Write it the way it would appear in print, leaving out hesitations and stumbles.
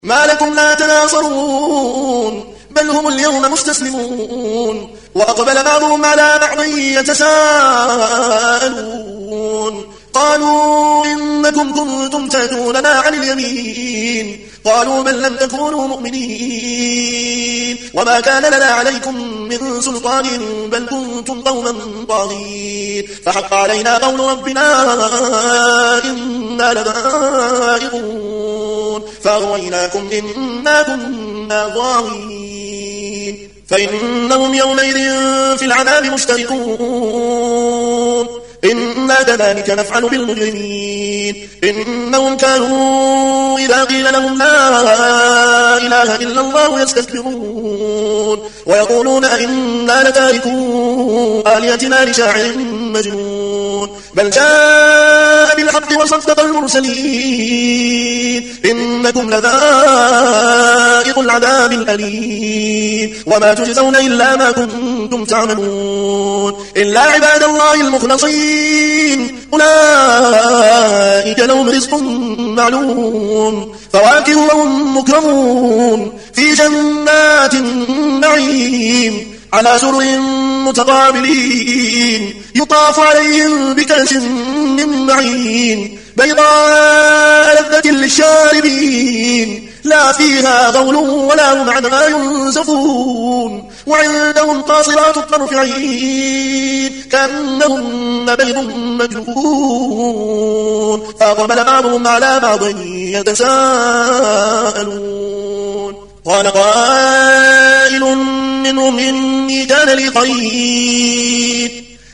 ما لكم لا تناصرون بل هم اليوم مستسلمون وأقبل بعضهم على بعض يتساءلون قالوا إنكم كنتم تأتوننا عن اليمين قالوا بل لم تكونوا مؤمنين وما كان لنا عليكم من سلطان بل كنتم قوما طاغين فحق علينا قول ربنا إنا لذائقون فأغويناكم إنا كنا ظالمين فإنهم يومئذ في العذاب مشتركون إنا كذلك نفعل بالمجرمين إنهم كانوا إذا قيل لهم لا إله إلا الله يستكبرون ويقولون إنا لتاركو آلهتنا لشاعر مجنون بل جاء بالحق وصدق المرسلين إنكم لذائق العذاب الأليم وما تجزون إلا ما كنتم تعملون إلا عباد الله المخلصين أولئك لهم رزق معلوم فواكه وهم مكرمون في جنات النعيم على سرر متقابلين يطاف عليهم بكأس من معين بيضاء لذة للشاربين لا فيها غول ولا هم عنها ينزفون وعندهم قاصرات الطرف عين كأنهن بيض مكنون فأقبل بعضهم على بعض يتساءلون قال قائل منهم إني كان لي قرين